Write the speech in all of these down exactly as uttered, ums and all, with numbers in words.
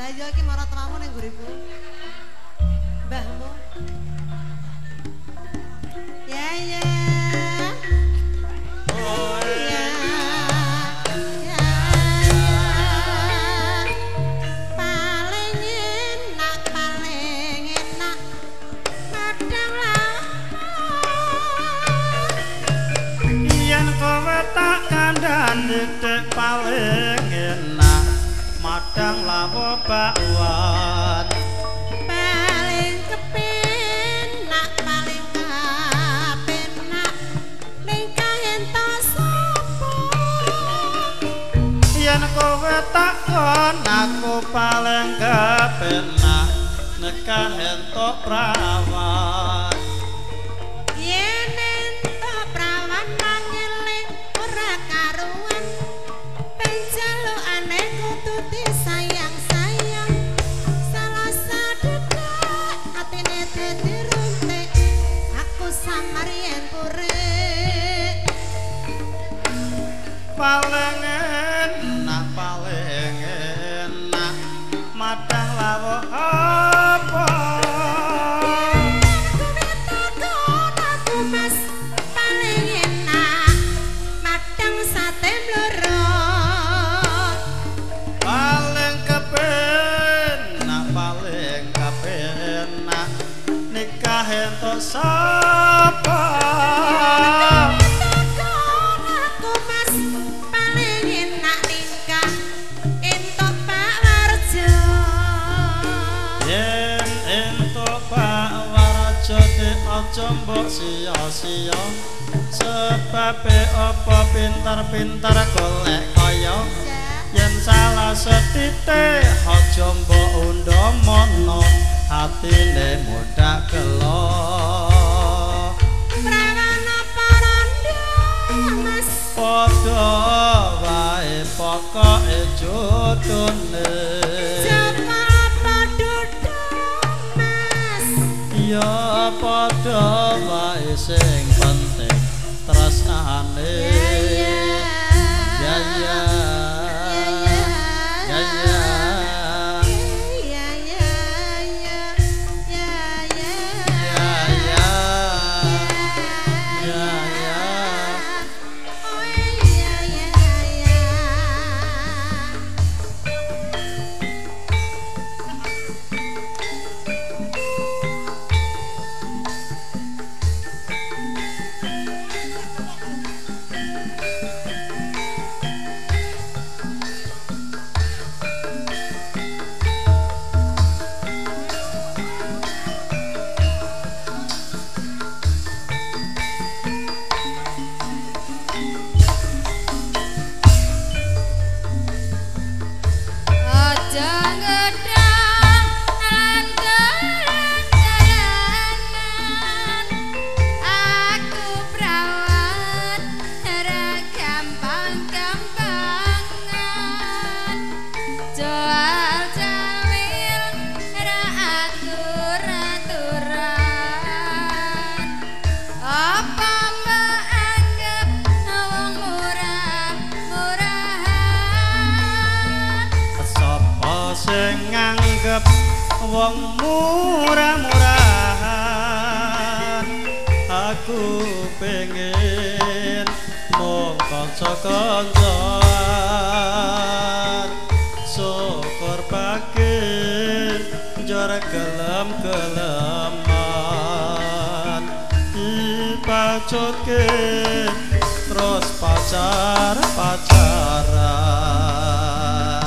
Lah iya iki marang tramu ning nguriku. Mbahmu. Ya ya. Oh ya. Ya ya. Paling enak, paling enak. Kadang yen kowe tak kandhani tek paling enak madang lawo bakwan paling kepenak paling kepenak lingkah entos sapa yen kowe tak kon aku paling kepenak nekah entuk prawan yen entuk prawan mangeling ora karuan penjalukane kudu disayang-sayang salah sadedek atine dadi runtik aku samar yen purik paling enak paling enak madang lawo apa aku mas paling enak madang sate mlorot paling kepenak paling kepenak nikah entuk sapa aku mas paling enak nikah entuk Pak Warjo yen entuk Pak Warjo ki aja mbok sia-sia sebabe apa pintar-pintar golek kaya yen salah setitik aja mbok undha-mono atine mudak gelo prawana paranda mas padha wae pokoke jodone japa padha mas ya padha wae sing penting tresnane ya ya ya ya wong murah-murahan aku pengen mung kanca-kancan syukur bakin njor gelem-geleman dipacutke terus pacar-pacaran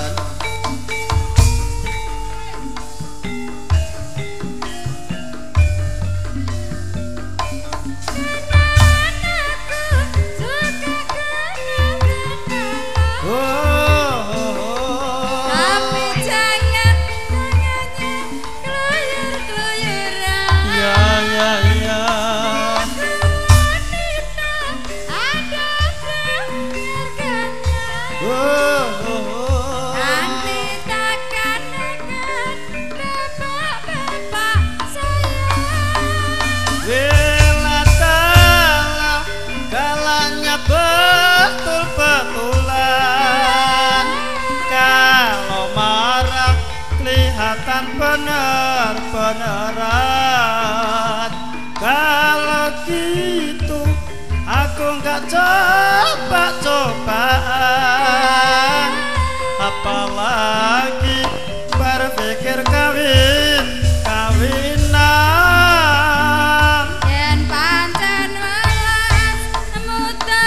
kelihatan bener-beneran. Kalau gitu aku nggak coba-cobaan, apalagi berpikir kawin kawinan. Yen pancen welas nemu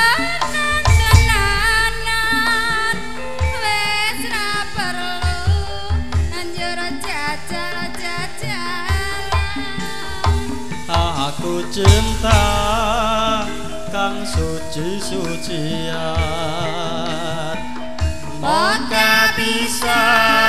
tenan-tenanan, wis ra perlu anjur jajal-jajalan. Aku cinta kang suci-sucian, moga bisa